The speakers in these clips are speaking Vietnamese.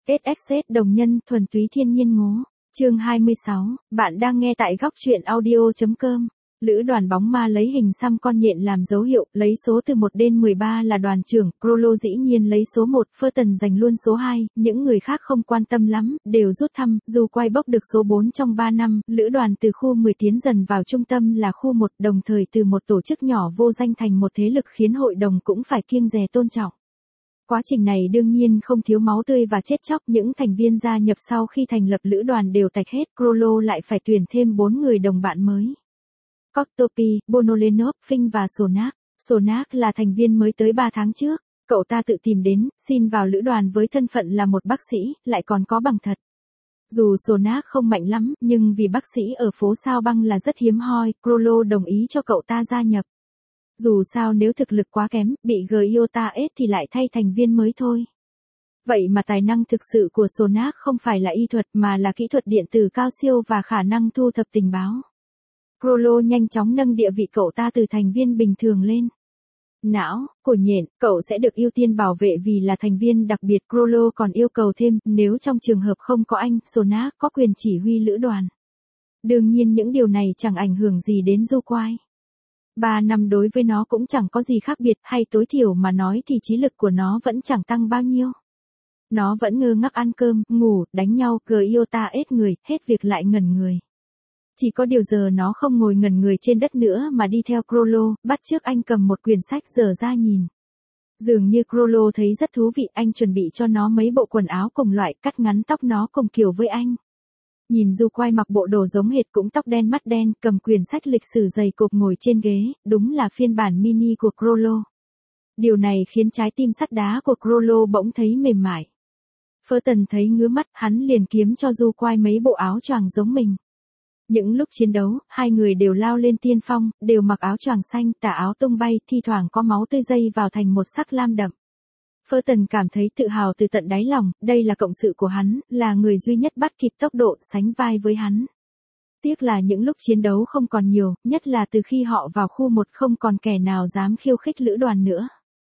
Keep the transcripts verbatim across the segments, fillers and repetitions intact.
ét ích ét đồng nhân thuần túy thiên nhiên ngố. Chương hai mươi sáu, bạn đang nghe tại góc truyện audio chấm com. Lữ đoàn bóng ma lấy hình xăm con nhện làm dấu hiệu, lấy số từ một đến mười ba là đoàn trưởng, Crollo dĩ nhiên lấy số một, Phaeton giành luôn số hai, những người khác không quan tâm lắm, đều rút thăm, dù quay bốc được số bốn trong ba năm, lữ đoàn từ khu mười tiến dần vào trung tâm là khu một, đồng thời từ một tổ chức nhỏ vô danh thành một thế lực khiến hội đồng cũng phải kiêng dè tôn trọng. Quá trình này đương nhiên không thiếu máu tươi và chết chóc, những thành viên gia nhập sau khi thành lập lữ đoàn đều tạch hết, Crollo lại phải tuyển thêm bốn người đồng bạn mới. Coctopi, Bonolenov, Fink và Sonak. Sonak là thành viên mới tới ba tháng trước, cậu ta tự tìm đến, xin vào lữ đoàn với thân phận là một bác sĩ, lại còn có bằng thật. Dù Sonak không mạnh lắm, nhưng vì bác sĩ ở phố Sao Băng là rất hiếm hoi, Crollo đồng ý cho cậu ta gia nhập. Dù sao nếu thực lực quá kém, bị Giota ép thì lại thay thành viên mới thôi. Vậy mà tài năng thực sự của Sonak không phải là y thuật mà là kỹ thuật điện tử cao siêu và khả năng thu thập tình báo. Crollo nhanh chóng nâng địa vị cậu ta từ thành viên bình thường lên. Não, của nhện, cậu sẽ được ưu tiên bảo vệ vì là thành viên đặc biệt. Crollo còn yêu cầu thêm, nếu trong trường hợp không có anh, Sonak có quyền chỉ huy lữ đoàn. Đương nhiên những điều này chẳng ảnh hưởng gì đến Du Quai. Ba năm đối với nó cũng chẳng có gì khác biệt, hay tối thiểu mà nói thì trí lực của nó vẫn chẳng tăng bao nhiêu. Nó vẫn ngơ ngác ăn cơm, ngủ, đánh nhau, Giota ép người, hết việc lại ngẩn người. Chỉ có điều giờ nó không ngồi ngẩn người trên đất nữa mà đi theo Crollo, bắt chước anh cầm một quyển sách dở ra nhìn. Dường như Crollo thấy rất thú vị, anh chuẩn bị cho nó mấy bộ quần áo cùng loại, cắt ngắn tóc nó cùng kiểu với anh. Nhìn Du Quai mặc bộ đồ giống hệt cũng tóc đen mắt đen, cầm quyển sách lịch sử dày cộp ngồi trên ghế, đúng là phiên bản mini của Crollo. Điều này khiến trái tim sắt đá của Crollo bỗng thấy mềm mại. Phaeton thấy ngứa mắt, hắn liền kiếm cho Du Quai mấy bộ áo choàng giống mình. Những lúc chiến đấu, hai người đều lao lên tiên phong, đều mặc áo choàng xanh, tà áo tung bay, thi thoảng có máu tươi dây vào thành một sắc lam đậm. Phaeton cảm thấy tự hào từ tận đáy lòng, đây là cộng sự của hắn, là người duy nhất bắt kịp tốc độ sánh vai với hắn. Tiếc là những lúc chiến đấu không còn nhiều, nhất là từ khi họ vào khu một không còn kẻ nào dám khiêu khích lữ đoàn nữa.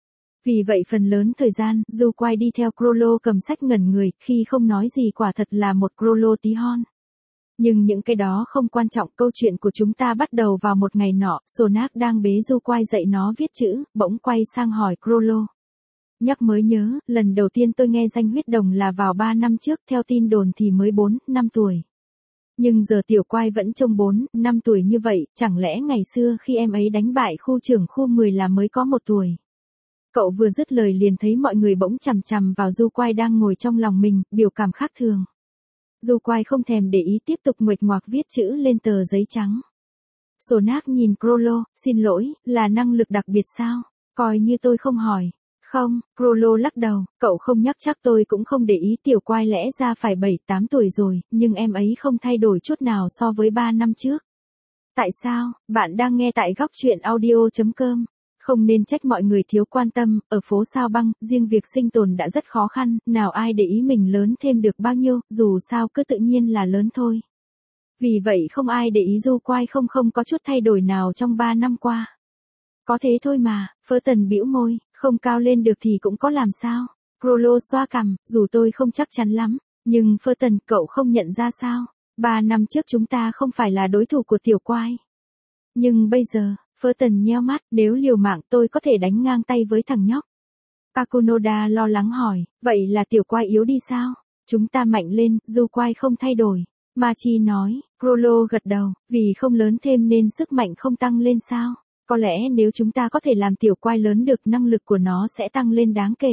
Vì vậy phần lớn thời gian, Du Quai đi theo Crollo cầm sách ngẩn người, khi không nói gì quả thật là một Crollo tí hon. Nhưng những cái đó không quan trọng, câu chuyện của chúng ta bắt đầu vào một ngày nọ, Sonak đang bế Du Quai dạy nó viết chữ, bỗng quay sang hỏi Crollo. Nhắc mới nhớ, lần đầu tiên tôi nghe danh huyết đồng là vào ba năm trước, theo tin đồn thì mới bốn, năm tuổi. Nhưng giờ tiểu Quai vẫn trông bốn, năm tuổi như vậy, chẳng lẽ ngày xưa khi em ấy đánh bại khu trưởng khu mười là mới có một tuổi. Cậu vừa dứt lời liền thấy mọi người bỗng chằm chằm vào Du Quai đang ngồi trong lòng mình, biểu cảm khác thường. Du Quai không thèm để ý tiếp tục nguệch ngoạc viết chữ lên tờ giấy trắng. Sonak nhìn Crollo, xin lỗi, là năng lực đặc biệt sao? Coi như tôi không hỏi. Không, Crollo lắc đầu, cậu không nhắc chắc tôi cũng không để ý, tiểu Quai lẽ ra phải bảy tám tuổi rồi, nhưng em ấy không thay đổi chút nào so với ba năm trước. Tại sao? Bạn đang nghe tại góc truyện audio chấm com. Không nên trách mọi người thiếu quan tâm, ở phố Sao Băng, riêng việc sinh tồn đã rất khó khăn, nào ai để ý mình lớn thêm được bao nhiêu, dù sao cứ tự nhiên là lớn thôi. Vì vậy không ai để ý Du Quai không không có chút thay đổi nào trong ba năm qua. Có thế thôi mà, Phaeton bĩu môi, không cao lên được thì cũng có làm sao. Crollo xoa cằm, dù tôi không chắc chắn lắm, nhưng Phaeton, cậu không nhận ra sao, ba năm trước chúng ta không phải là đối thủ của tiểu Quai. Nhưng bây giờ, Phaeton nheo mắt, nếu liều mạng tôi có thể đánh ngang tay với thằng nhóc. Pakunoda lo lắng hỏi, vậy là tiểu Quai yếu đi sao? Chúng ta mạnh lên, Du Quai không thay đổi. Machi nói, Crollo gật đầu, vì không lớn thêm nên sức mạnh không tăng lên sao? Có lẽ nếu chúng ta có thể làm tiểu Quai lớn được, năng lực của nó sẽ tăng lên đáng kể.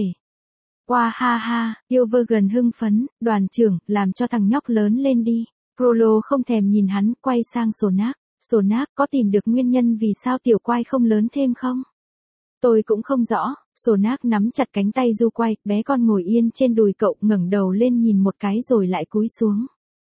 Wow ha ha, Ilvergen hưng phấn, đoàn trưởng, làm cho thằng nhóc lớn lên đi. Crollo không thèm nhìn hắn, quay sang Sonak. Sonak, có tìm được nguyên nhân vì sao tiểu Quai không lớn thêm không? Tôi cũng không rõ. Sonak nắm chặt cánh tay Du Quai, bé con ngồi yên trên đùi cậu, ngẩng đầu lên nhìn một cái rồi lại cúi xuống.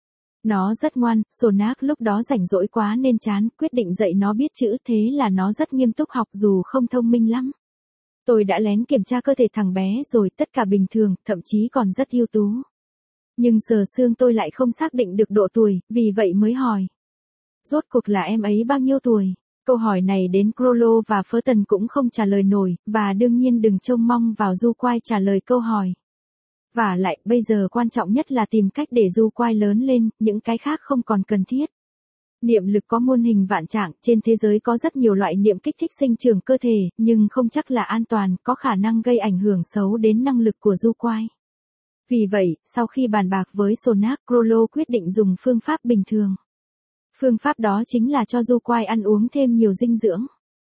Nó rất ngoan, Sonak lúc đó rảnh rỗi quá nên chán, quyết định dạy nó biết chữ, thế là nó rất nghiêm túc học dù không thông minh lắm. Tôi đã lén kiểm tra cơ thể thằng bé rồi, tất cả bình thường, thậm chí còn rất ưu tú. Nhưng sờ xương tôi lại không xác định được độ tuổi, vì vậy mới hỏi. Rốt cuộc là em ấy bao nhiêu tuổi? Câu hỏi này đến Crollo và Phaeton cũng không trả lời nổi, và đương nhiên đừng trông mong vào Du Quai trả lời câu hỏi. Vả lại, bây giờ quan trọng nhất là tìm cách để du quai lớn lên, những cái khác không còn cần thiết. Niệm lực có muôn hình vạn trạng, trên thế giới có rất nhiều loại niệm kích thích sinh trưởng cơ thể, nhưng không chắc là an toàn, có khả năng gây ảnh hưởng xấu đến năng lực của du quai. Vì vậy, sau khi bàn bạc với Sonak, Crollo quyết định dùng phương pháp bình thường. Phương pháp đó chính là cho du quai ăn uống thêm nhiều dinh dưỡng.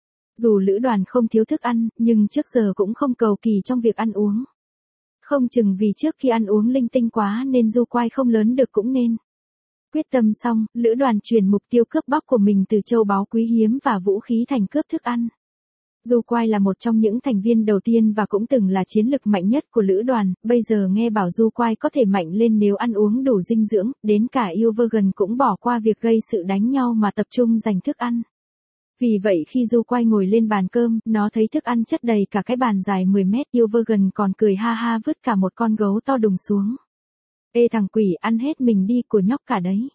Dù lữ đoàn không thiếu thức ăn, nhưng trước giờ cũng không cầu kỳ trong việc ăn uống. Không chừng vì trước khi ăn uống linh tinh quá nên du quai không lớn được cũng nên. Quyết tâm xong, lữ đoàn chuyển mục tiêu cướp bóc của mình từ châu báu quý hiếm và vũ khí thành cướp thức ăn. Du quai là một trong những thành viên đầu tiên và cũng từng là chiến lực mạnh nhất của lữ đoàn, bây giờ nghe bảo du quai có thể mạnh lên nếu ăn uống đủ dinh dưỡng, đến cả Ilvergen cũng bỏ qua việc gây sự đánh nhau mà tập trung giành thức ăn. Vì vậy khi du quai ngồi lên bàn cơm, nó thấy thức ăn chất đầy cả cái bàn dài mười mét, Ilvergen còn cười ha ha vứt cả một con gấu to đùng xuống. Ê thằng quỷ, ăn hết mình đi của nhóc cả đấy.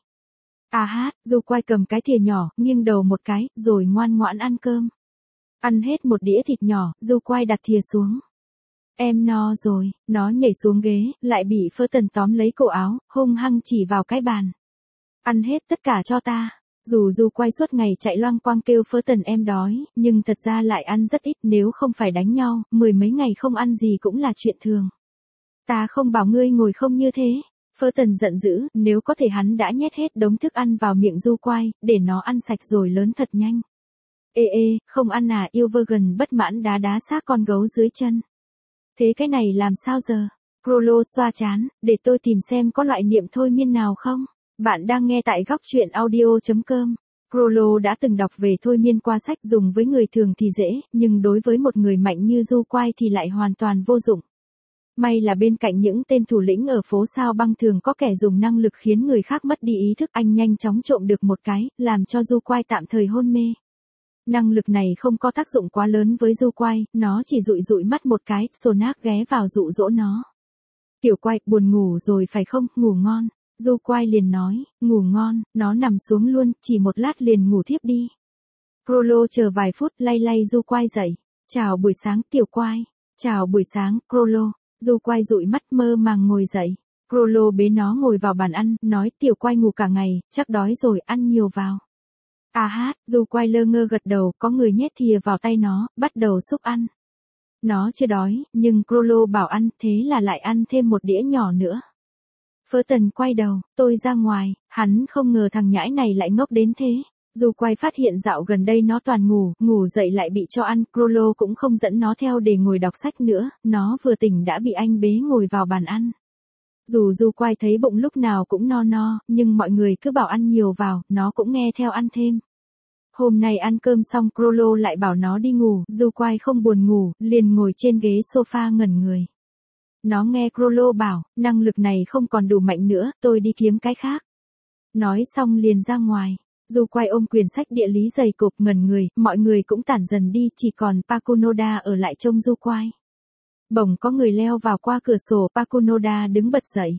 À hát, du quai cầm cái thìa nhỏ, nghiêng đầu một cái, rồi ngoan ngoãn ăn cơm. Ăn hết một đĩa thịt nhỏ, du quai đặt thìa xuống. Em no rồi, nó nhảy xuống ghế, lại bị Fulton tóm lấy cổ áo, hung hăng chỉ vào cái bàn. Ăn hết tất cả cho ta. Dù du quai suốt ngày chạy loang quang kêu Fulton em đói, nhưng thật ra lại ăn rất ít, nếu không phải đánh nhau, mười mấy ngày không ăn gì cũng là chuyện thường. Ta không bảo ngươi ngồi không như thế. Fulton giận dữ, nếu có thể hắn đã nhét hết đống thức ăn vào miệng du quai, để nó ăn sạch rồi lớn thật nhanh. Ê ê, không ăn à, Ilvergen bất mãn đá đá xác con gấu dưới chân. Thế cái này làm sao giờ? Crollo xoa chán, để tôi tìm xem có loại niệm thôi miên nào không? Bạn đang nghe tại góc truyện audio chấm com. Crollo đã từng đọc về thôi miên qua sách, dùng với người thường thì dễ, nhưng đối với một người mạnh như du quai thì lại hoàn toàn vô dụng. May là bên cạnh những tên thủ lĩnh ở phố sao băng thường có kẻ dùng năng lực khiến người khác mất đi ý thức, anh nhanh chóng trộm được một cái, làm cho du quai tạm thời hôn mê. Năng lực này không có tác dụng quá lớn với du quai, nó chỉ dụi dụi mắt một cái, Sonak ghé vào dụ dỗ nó. Tiểu quai, buồn ngủ rồi phải không, ngủ ngon. Du quai liền nói, ngủ ngon, nó nằm xuống luôn, chỉ một lát liền ngủ thiếp đi. Crollo chờ vài phút, lay lay du quai dậy. Chào buổi sáng, tiểu quai. Chào buổi sáng, Crollo. Du quai dụi mắt mơ màng ngồi dậy. Crollo bế nó ngồi vào bàn ăn, nói tiểu quai ngủ cả ngày, chắc đói rồi, ăn nhiều vào. À hát, du quai lơ ngơ gật đầu, có người nhét thìa vào tay nó, bắt đầu xúc ăn. Nó chưa đói, nhưng Crollo bảo ăn, thế là lại ăn thêm một đĩa nhỏ nữa. Fulton quay đầu, tôi ra ngoài, hắn không ngờ thằng nhãi này lại ngốc đến thế. Du quai phát hiện dạo gần đây nó toàn ngủ, ngủ dậy lại bị cho ăn, Crollo cũng không dẫn nó theo để ngồi đọc sách nữa, nó vừa tỉnh đã bị anh bế ngồi vào bàn ăn. Dù du quai thấy bụng lúc nào cũng no no, nhưng mọi người cứ bảo ăn nhiều vào, nó cũng nghe theo ăn thêm. Hôm nay ăn cơm xong Crollo lại bảo nó đi ngủ, du quai không buồn ngủ, liền ngồi trên ghế sofa ngẩn người. Nó nghe Crollo bảo, năng lực này không còn đủ mạnh nữa, tôi đi kiếm cái khác. Nói xong liền ra ngoài. Du quai ôm quyển sách địa lý dày cộp ngẩn người, mọi người cũng tản dần đi, chỉ còn Pakunoda ở lại trông du quai. Bỗng có người leo vào qua cửa sổ, Pakunoda đứng bật dậy.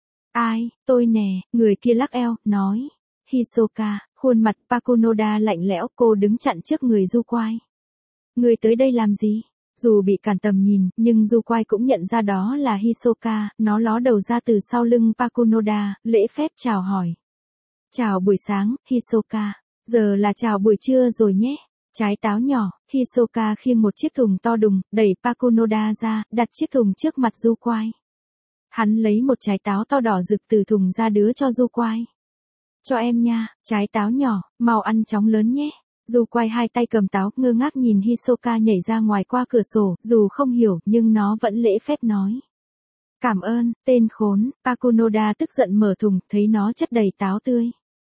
Ai, tôi nè, người kia lắc eo, nói. Hisoka, khuôn mặt Pakunoda lạnh lẽo, cô đứng chặn trước người du quai. Người tới đây làm gì? Dù bị cản tầm nhìn, nhưng du quai cũng nhận ra đó là Hisoka, nó ló đầu ra từ sau lưng Pakunoda, lễ phép chào hỏi. Chào buổi sáng, Hisoka. Giờ là chào buổi trưa rồi nhé. Trái táo nhỏ, Hisoka khiêng một chiếc thùng to đùng, đẩy Pakunoda ra, đặt chiếc thùng trước mặt du quai. Hắn lấy một trái táo to đỏ rực từ thùng ra đưa cho du quai. Cho em nha, trái táo nhỏ, mau ăn chóng lớn nhé. Du quai hai tay cầm táo, ngơ ngác nhìn Hisoka nhảy ra ngoài qua cửa sổ, dù không hiểu, nhưng nó vẫn lễ phép nói. Cảm ơn, tên khốn. Pakunoda tức giận mở thùng, thấy nó chất đầy táo tươi.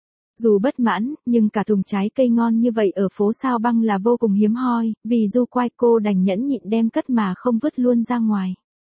Dù bất mãn, nhưng cả thùng trái cây ngon như vậy ở phố sao băng là vô cùng hiếm hoi, vì du quai cô đành nhẫn nhịn đem cất mà không vứt luôn ra ngoài.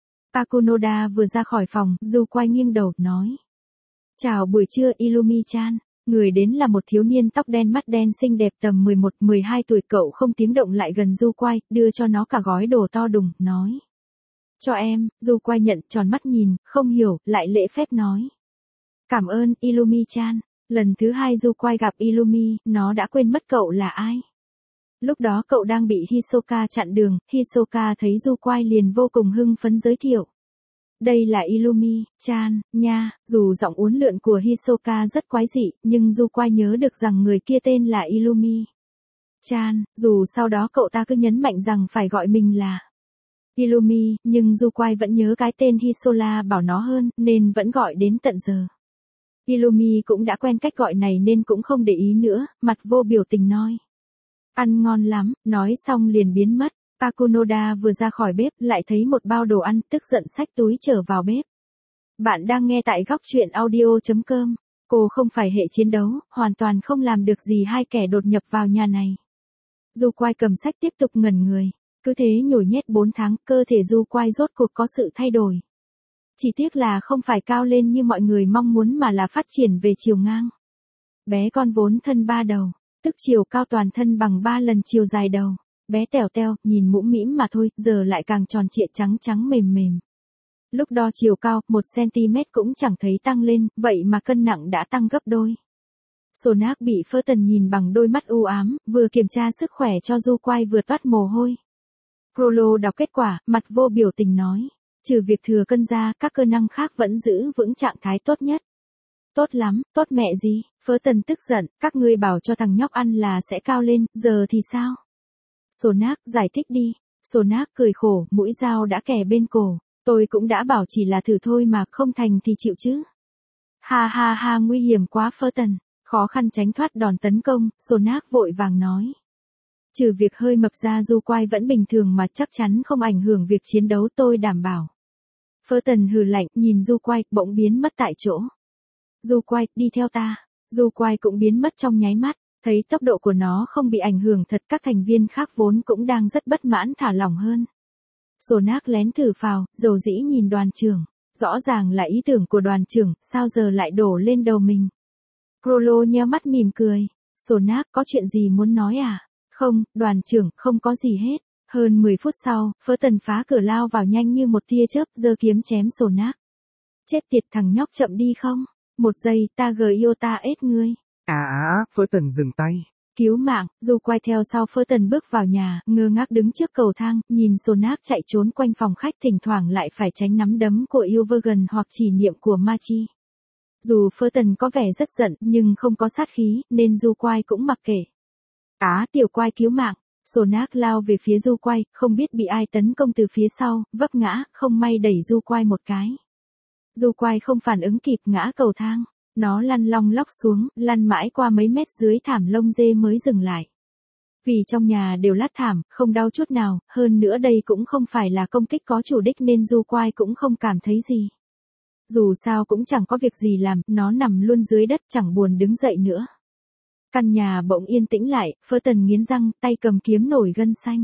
Pakunoda vừa ra khỏi phòng, du quai nghiêng đầu, nói. Chào buổi trưa Illumi-chan. Người đến là một thiếu niên tóc đen mắt đen xinh đẹp tầm mười một mười hai tuổi, cậu không tiếng động lại gần du quai, đưa cho nó cả gói đồ to đùng, nói. Cho em, du quai nhận, tròn mắt nhìn, không hiểu, lại lễ phép nói. Cảm ơn, Illumi-chan. Lần thứ hai du quai gặp Illumi, nó đã quên mất cậu là ai. Lúc đó cậu đang bị Hisoka chặn đường, Hisoka thấy du quai liền vô cùng hưng phấn giới thiệu. Đây là Illumi, Chan, nha, dù giọng uốn lượn của Hisoka rất quái dị, nhưng Du Quai nhớ được rằng người kia tên là Illumi. Chan, dù sau đó cậu ta cứ nhấn mạnh rằng phải gọi mình là Illumi, nhưng Du Quai vẫn nhớ cái tên Hisola bảo nó hơn, nên vẫn gọi đến tận giờ. Illumi cũng đã quen cách gọi này nên cũng không để ý nữa, mặt vô biểu tình nói. Ăn ngon lắm, nói xong liền biến mất. Pakunoda vừa ra khỏi bếp lại thấy một bao đồ ăn, tức giận xách túi trở vào bếp. Bạn đang nghe tại góc truyện audio chấm com. Cô không phải hệ chiến đấu, hoàn toàn không làm được gì hai kẻ đột nhập vào nhà này. Du Quai cầm sách tiếp tục ngẩn người. Cứ thế nhồi nhét bốn tháng, cơ thể Du Quai rốt cuộc có sự thay đổi. Chỉ tiếc là không phải cao lên như mọi người mong muốn mà là phát triển về chiều ngang. Bé con vốn thân ba đầu, tức chiều cao toàn thân bằng ba lần chiều dài đầu. Bé tèo teo, nhìn mũm mĩm mà thôi, giờ lại càng tròn trịa trắng trắng mềm mềm. Lúc đo chiều cao, một xăng-ti-mét cũng chẳng thấy tăng lên, vậy mà cân nặng đã tăng gấp đôi. Sonak bị Phaeton nhìn bằng đôi mắt u ám, vừa kiểm tra sức khỏe cho Du Quai vừa toát mồ hôi. Crollo đọc kết quả, mặt vô biểu tình nói. Trừ việc thừa cân ra, các cơ năng khác vẫn giữ vững trạng thái tốt nhất. Tốt lắm, tốt mẹ gì, Phaeton tức giận, các ngươi bảo cho thằng nhóc ăn là sẽ cao lên, giờ thì sao? Sonak, giải thích đi. Sonak cười khổ, mũi dao đã kề bên cổ. Tôi cũng đã bảo chỉ là thử thôi mà, không thành thì chịu chứ. Ha ha ha, nguy hiểm quá Phaeton. Khó khăn tránh thoát đòn tấn công, Sonak vội vàng nói. Trừ việc hơi mập ra Du Quai vẫn bình thường mà chắc chắn không ảnh hưởng việc chiến đấu, tôi đảm bảo. Phaeton hừ lạnh, nhìn Du Quai, bỗng biến mất tại chỗ. Du Quai, đi theo ta. Du Quai cũng biến mất trong nháy mắt. Thấy tốc độ của nó không bị ảnh hưởng thật, các thành viên khác vốn cũng đang rất bất mãn thả lỏng hơn. Sonak lén thử phào, dầu dĩ nhìn đoàn trưởng. Rõ ràng là ý tưởng của đoàn trưởng, sao giờ lại đổ lên đầu mình. Crollo nheo mắt mỉm cười. Sonak, có chuyện gì muốn nói à? Không, đoàn trưởng, không có gì hết. Hơn mười phút sau, Phaeton phá cửa lao vào nhanh như một tia chớp, giơ kiếm chém Sonak. Chết tiệt, thằng nhóc chậm đi không? Một giây, ta gờ yêu ta ết ngươi. À à, Phaeton dừng tay. Cứu mạng, Du Quai theo sau Phaeton bước vào nhà, ngơ ngác đứng trước cầu thang, nhìn Sonak chạy trốn quanh phòng khách, thỉnh thoảng lại phải tránh nắm đấm của Ilvergen hoặc chỉ niệm của Machi. Dù Phaeton có vẻ rất giận, nhưng không có sát khí, nên Du Quai cũng mặc kệ. Á, tiểu Quai cứu mạng. Sonak lao về phía Du Quai, không biết bị ai tấn công từ phía sau, vấp ngã, không may đẩy Du Quai một cái. Du Quai không phản ứng kịp, ngã cầu thang. Nó lăn long lóc xuống, lăn mãi qua mấy mét dưới thảm lông dê mới dừng lại. Vì trong nhà đều lát thảm, không đau chút nào, hơn nữa đây cũng không phải là công kích có chủ đích nên Du Quai cũng không cảm thấy gì. Dù sao cũng chẳng có việc gì làm, nó nằm luôn dưới đất chẳng buồn đứng dậy nữa. Căn nhà bỗng yên tĩnh lại, Phaeton nghiến răng, tay cầm kiếm nổi gân xanh.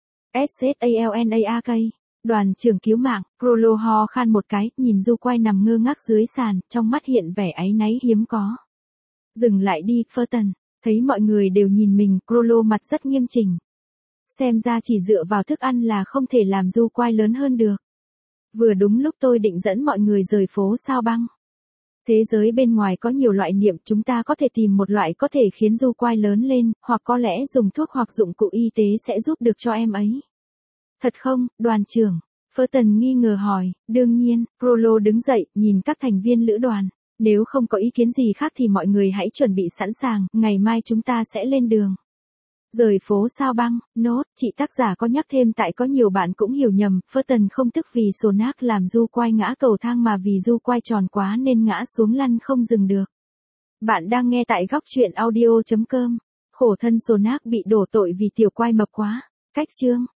Salnaak. Đoàn trưởng cứu mạng, Crollo ho khan một cái, nhìn Du Quai nằm ngơ ngác dưới sàn, trong mắt hiện vẻ áy náy hiếm có. Dừng lại đi, Phaeton. Thấy mọi người đều nhìn mình, Crollo mặt rất nghiêm chỉnh. Xem ra chỉ dựa vào thức ăn là không thể làm Du Quai lớn hơn được. Vừa đúng lúc tôi định dẫn mọi người rời phố Sao Băng. Thế giới bên ngoài có nhiều loại niệm, chúng ta có thể tìm một loại có thể khiến Du Quai lớn lên, hoặc có lẽ dùng thuốc hoặc dụng cụ y tế sẽ giúp được cho em ấy. Thật không, đoàn trưởng? Phaeton nghi ngờ hỏi. Đương nhiên, Crollo đứng dậy, nhìn các thành viên lữ đoàn. Nếu không có ý kiến gì khác thì mọi người hãy chuẩn bị sẵn sàng, ngày mai chúng ta sẽ lên đường. Rời phố Sao Băng, nốt, chị tác giả có nhắc thêm tại có nhiều bạn cũng hiểu nhầm, Phaeton không tức vì Sonak làm Du Quai ngã cầu thang mà vì Du Quai tròn quá nên ngã xuống lăn không dừng được. Bạn đang nghe tại góc truyện audio chấm com. Khổ thân Sonak bị đổ tội vì tiểu Quai mập quá. Cách chương.